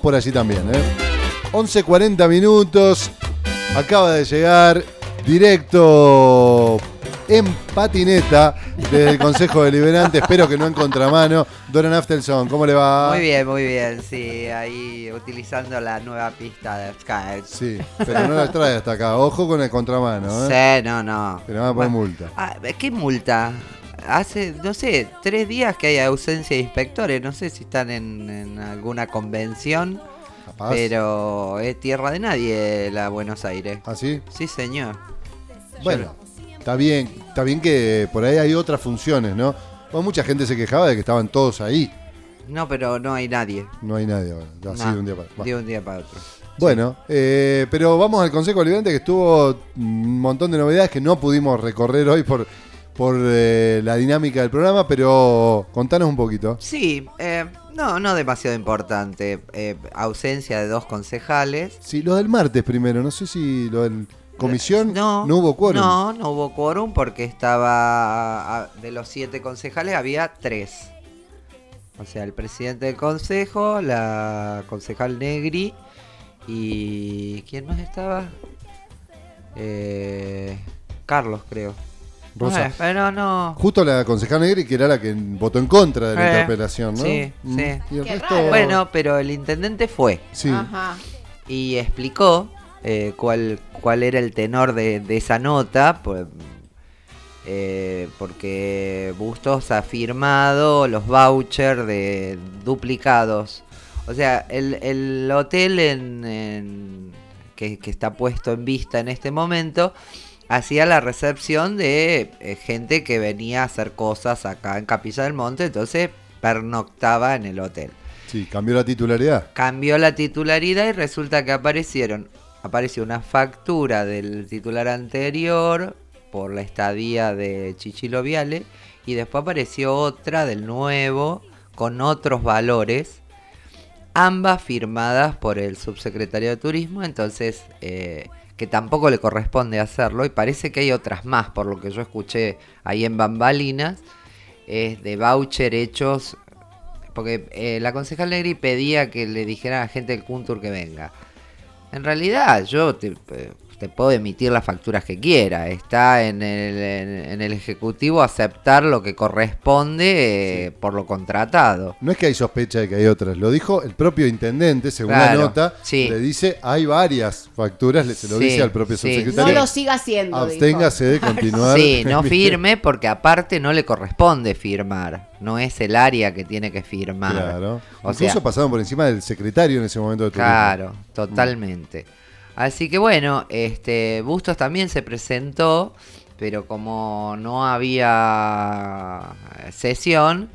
por allí también, 11:40 minutos. Acaba de llegar directo en patineta desde el Consejo Deliberante. Espero que no en contramano. Doran Aftelson, ¿cómo le va? Muy bien, sí. Ahí utilizando la nueva pista de Sky. Sí, pero no la trae hasta acá. Ojo con el contramano, Sí, no. Que le van a poner multa. ¿Qué multa? Hace, no sé, 3 días que hay ausencia de inspectores. No sé si están en alguna convención. Capaz. Pero es tierra de nadie la Buenos Aires. ¿Ah, sí? Sí, señor. Bueno, está bien que por ahí hay otras funciones, ¿no? Bueno, mucha gente se quejaba de que estaban todos ahí. No, pero no hay nadie. No hay nadie ahora, así de un día para otro. De un día para otro. Bueno, pero vamos al Consejo Deliberante, que estuvo un montón de novedades que no pudimos recorrer hoy por la dinámica del programa, pero contanos un poquito. Sí, no demasiado importante. Ausencia de 2 concejales. Sí, lo del martes primero, no sé si lo del comisión no hubo quórum. No hubo quórum porque estaba, de los 7 concejales había 3. O sea, el presidente del consejo, la concejal Negri y... ¿quién más estaba? Carlos, creo. Rosa. Pero no. Justo la concejal Negri, que era la que votó en contra de la interpelación, ¿no? Sí. Y el Qué resto... raro. Bueno, pero el intendente fue Sí. Ajá. y explicó cuál era el tenor de esa nota, pues, porque Bustos ha firmado los vouchers de duplicados. O sea, el hotel que está puesto en vista en este momento hacía la recepción de gente que venía a hacer cosas acá en Capilla del Monte, entonces pernoctaba en el hotel. Sí, cambió la titularidad. Cambió la titularidad y resulta que apareció una factura del titular anterior por la estadía de Chichilo Viale y después apareció otra del nuevo con otros valores, ambas firmadas por el subsecretario de Turismo, entonces que tampoco le corresponde hacerlo y parece que hay otras más, por lo que yo escuché ahí en bambalinas, de voucher hechos, porque la concejal Negri pedía que le dijera a la gente del Kuntur que venga. En realidad yo te puedo emitir las facturas que quiera, está en el Ejecutivo aceptar lo que corresponde por lo contratado. No es que hay sospecha de que hay otras, lo dijo el propio intendente, según Claro, la nota, sí. le dice, hay varias facturas, se lo Sí, dice al propio sí. subsecretario. No lo siga haciendo, Absténgase de continuar. Sí, no firme porque aparte no le corresponde firmar, no es el área que tiene que firmar. Claro. O Incluso sea, pasaron por encima del secretario en ese momento de turismo. claro, totalmente. Así que bueno, Bustos también se presentó, pero como no había sesión,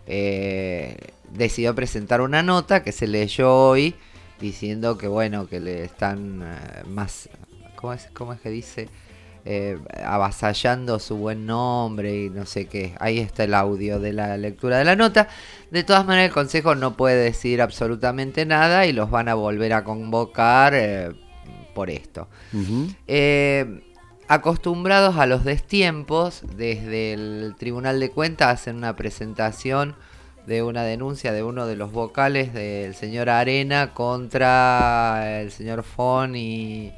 decidió presentar una nota que se leyó hoy diciendo que bueno, que le están más, ¿cómo es que dice? Avasallando su buen nombre y no sé qué. Ahí está el audio de la lectura de la nota. De todas maneras, el Consejo no puede decir absolutamente nada y los van a volver a convocar por esto. Uh-huh. Acostumbrados a los destiempos, desde el Tribunal de Cuentas hacen una presentación de una denuncia de uno de los vocales del señor Arena contra el señor Fon y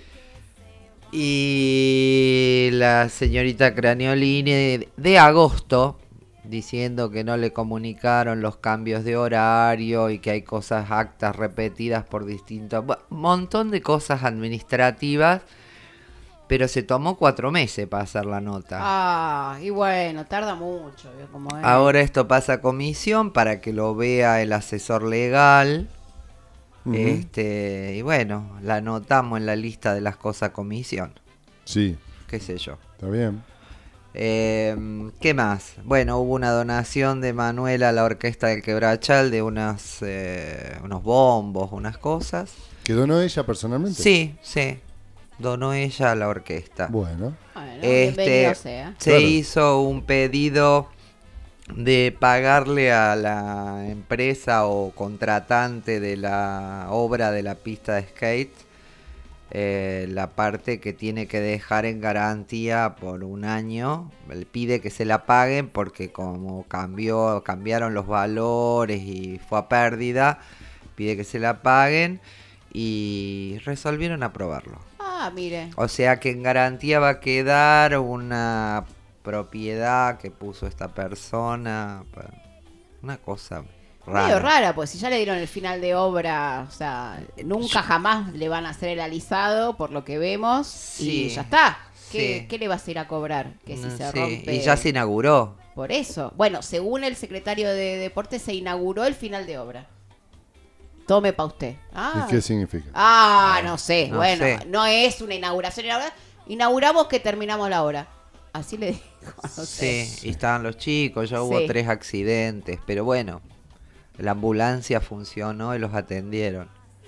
la señorita Craniolini de agosto, diciendo que no le comunicaron los cambios de horario y que hay actas repetidas por distintos... montón de cosas administrativas, pero se tomó 4 meses para hacer la nota. Y bueno, tarda mucho. Como es. Ahora esto pasa a comisión para que lo vea el asesor legal. Uh-huh. Y bueno, la anotamos en la lista de las cosas a comisión. Sí. Qué sé yo. Está bien. ¿Qué más? Bueno, hubo una donación de Manuela a la orquesta del Quebrachal de unos bombos, unas cosas. ¿Que donó ella personalmente? Sí, donó ella a la orquesta. Bueno. Bienvenido sea. Se Claro. hizo un pedido de pagarle a la empresa o contratante de la obra de la pista de skate la parte que tiene que dejar en garantía por 1 año. Él pide que se la paguen porque como cambiaron los valores y fue a pérdida, pide que se la paguen y resolvieron aprobarlo. Ah, mire. O sea que en garantía va a quedar una propiedad que puso esta persona, una cosa rara. Medio rara, pues si ya le dieron el final de obra, o sea, nunca jamás le van a hacer el alisado por lo que vemos Sí, y ya está. sí. ¿Qué le vas a ir a cobrar? Que si se Sí, rompe. y ya se inauguró. Por eso. Bueno, según el secretario de Deportes, se inauguró el final de obra. Tome pa' usted. Ah, ¿Y qué significa? no sé. No Bueno, sé. no es una inauguración. Inauguramos que terminamos la obra. Así le dijo. No sé. Sí, y estaban los chicos, ya hubo Sí. 3 accidentes, pero bueno, la ambulancia funcionó y los atendieron.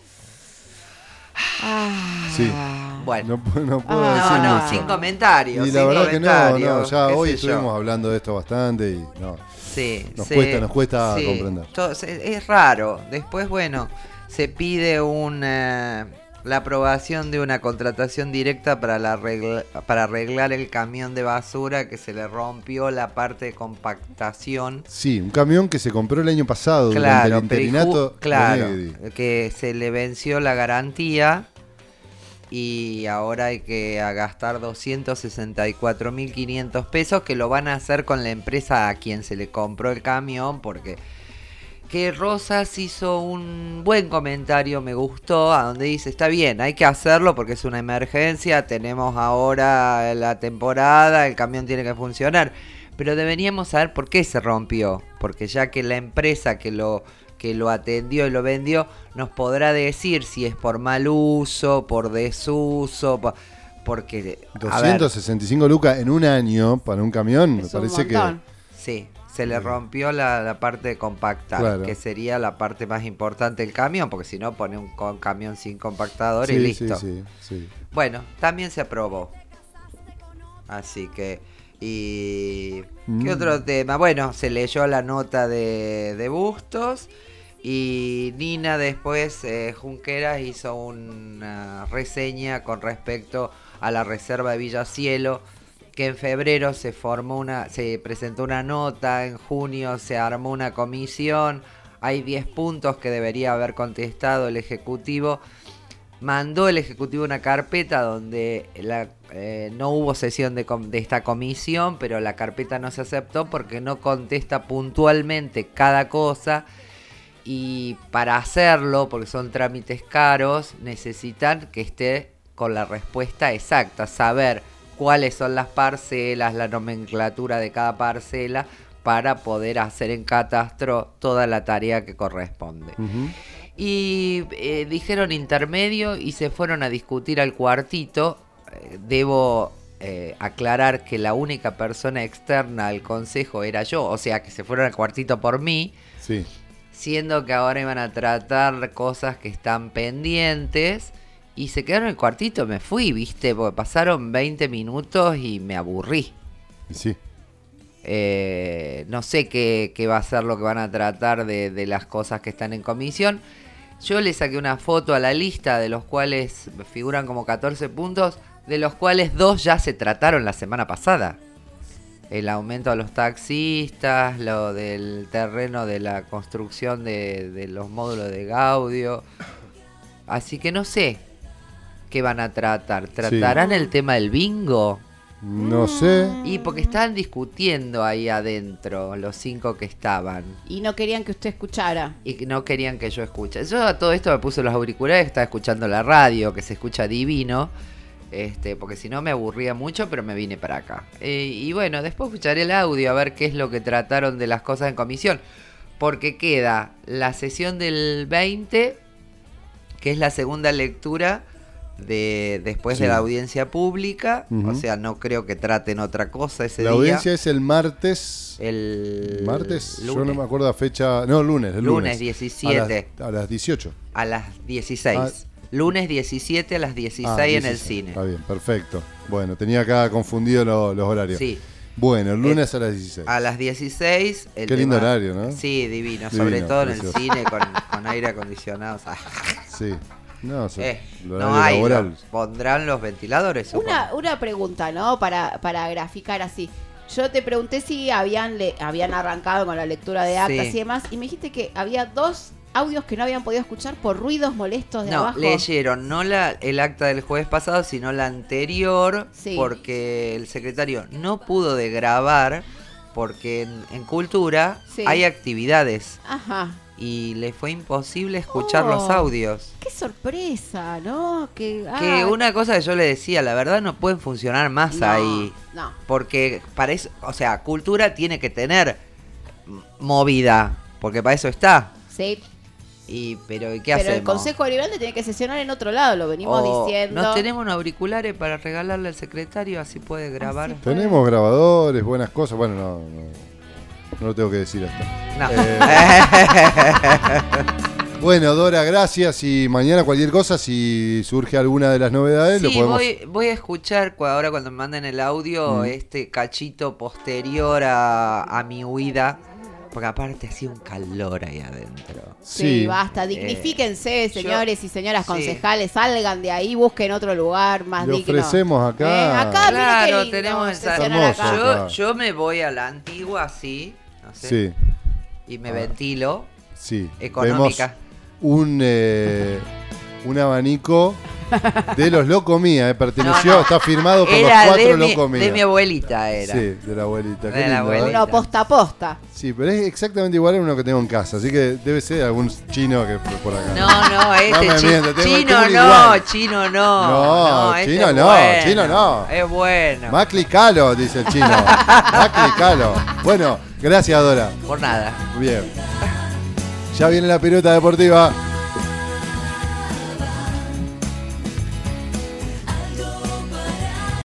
Sí. Bueno, No puedo decir no, mucho. sin comentarios. Y la sin verdad que comentarios, ya qué hoy sé yo. estuvimos hablando de esto bastante y no. Sí, Nos sí, cuesta sí. comprender. Es raro. Después, bueno, se pide la aprobación de una contratación directa para arreglar el camión de basura que se le rompió la parte de compactación. Sí, un camión que se compró el año pasado durante Claro, el interinato de claro, Negri. que se le venció la garantía y ahora hay que gastar 264.500 pesos que lo van a hacer con la empresa a quien se le compró el camión, porque que Rosas hizo un buen comentario, me gustó, a donde dice, está bien, hay que hacerlo porque es una emergencia, tenemos ahora la temporada, el camión tiene que funcionar, pero deberíamos saber por qué se rompió, porque ya que la empresa que lo atendió y lo vendió, nos podrá decir si es por mal uso, por desuso, porque... a ver, 265 lucas en un año para un camión, me Es un parece que... montón. sí, se le rompió la parte de compactar, Claro. que sería la parte más importante del camión, porque si no pone un camión sin compactador y Sí, listo. sí. Bueno, también se aprobó. Así que... ¿Y qué otro tema? Bueno, se leyó la nota de Bustos y Nina después, Junqueras, hizo una reseña con respecto a la reserva de Villa Cielo, que en febrero se presentó una nota, en junio se armó una comisión, hay 10 puntos que debería haber contestado el Ejecutivo. Mandó el Ejecutivo una carpeta donde no hubo sesión de esta comisión, pero la carpeta no se aceptó porque no contesta puntualmente cada cosa, y para hacerlo, porque son trámites caros, necesitan que esté con la respuesta exacta, saber cuáles son las parcelas, la nomenclatura de cada parcela, para poder hacer en catastro toda la tarea que corresponde. Ujú. Y dijeron intermedio y se fueron a discutir al cuartito. Debo aclarar que la única persona externa al consejo era yo, o sea que se fueron al cuartito por mí, Sí. siendo que ahora iban a tratar cosas que están pendientes, y se quedaron en el cuartito. Me fui, viste, porque pasaron 20 minutos y me aburrí. Sí. No sé qué va a ser lo que van a tratar de las cosas que están en comisión. Yo le saqué una foto a la lista, de los cuales figuran como 14 puntos, de los cuales 2 ya se trataron la semana pasada. El aumento a los taxistas, lo del terreno de la construcción de los módulos de Gaudio. Así que no sé qué van a tratar. ¿Tratarán el tema del bingo? No sé. Y porque estaban discutiendo ahí adentro, los 5 que estaban. Y no querían que usted escuchara. Y que no querían que yo escuche. Yo a todo esto me puse los auriculares, estaba escuchando la radio, que se escucha divino. Porque si no me aburría mucho, pero me vine para acá. Y bueno, después escucharé el audio a ver qué es lo que trataron de las cosas en comisión. Porque queda la sesión del 20, que es la segunda lectura después Sí. de la audiencia pública. Ujú. O sea, no creo que traten otra cosa ese La día. audiencia es el martes. El ¿Martes? Yo lunes. no me acuerdo la fecha. No, lunes. El Lunes 17. A las 18. A las 16. Ah. Lunes 17 a las 16 Ah, en el 16. cine. Está bien, perfecto. Bueno, tenía acá confundido los horarios. Sí. Bueno, el lunes a las 16. A las 16. El Qué lindo tema- horario, ¿no? Sí, divino. Divino, Sobre todo en el precioso. cine con aire acondicionado. O sea, Sí. No, el no horario hay. laboral. Pondrán los ventiladores, supongo. Una pregunta, ¿no? Para graficar así. Yo te pregunté si habían arrancado con la lectura de actas Sí. y demás, y me dijiste que había 2 audios que no habían podido escuchar por ruidos molestos de No, abajo. leyeron no el acta del jueves pasado, sino la anterior, Sí. porque el secretario no pudo de grabar, porque en Cultura Sí. hay actividades Ajá. y le fue imposible escuchar los Oh. audios. Qué sorpresa, ¿no? Que Una cosa que yo le decía, la verdad no pueden funcionar más no, ahí. No. Porque para eso, o sea, Cultura tiene que tener movida, porque para eso está. Sí. Pero ¿qué Pero hacemos? el Consejo Deliberante tiene que sesionar en otro lado, lo venimos O diciendo. ¿No tenemos unos auriculares para regalarle al secretario? Así puede grabar. Así. Tenemos grabadores, buenas cosas. Bueno, no lo tengo que decir hasta. No. Bueno, Dora, gracias. Y mañana cualquier cosa, si surge alguna de las novedades, lo Sí, podemos... voy a escuchar ahora cuando me manden el audio este cachito posterior a mi huida. Porque aparte hacía un calor ahí adentro. Sí, basta, dignifíquense, señores y señoras concejales, salgan de ahí, busquen otro lugar más Le digno. ofrecemos acá. Acá, mira qué Claro, lindo tenemos sesionar hermoso. acá. Claro. Yo me voy a la antigua así, no sé, Sí, y me ventilo. sí. Económica. Vemos un abanico de los Locomía, perteneció, No. está firmado por Era los 4 de mi Locomía. abuelita, era. Sí, de la abuelita. De Qué la lindo, ¿eh? abuelita. Uno posta a posta. Sí, pero es exactamente igual a uno que tengo en casa, así que debe ser algún chino que por acá. No, este me mientas, tengo chino uno no, igual. chino no. No, este chino es no, bueno, chino no. Es bueno. Macli Calo, dice el chino. Macli Calo. Bueno, gracias, Dora. Por nada. Bien. Ya viene la pelota deportiva.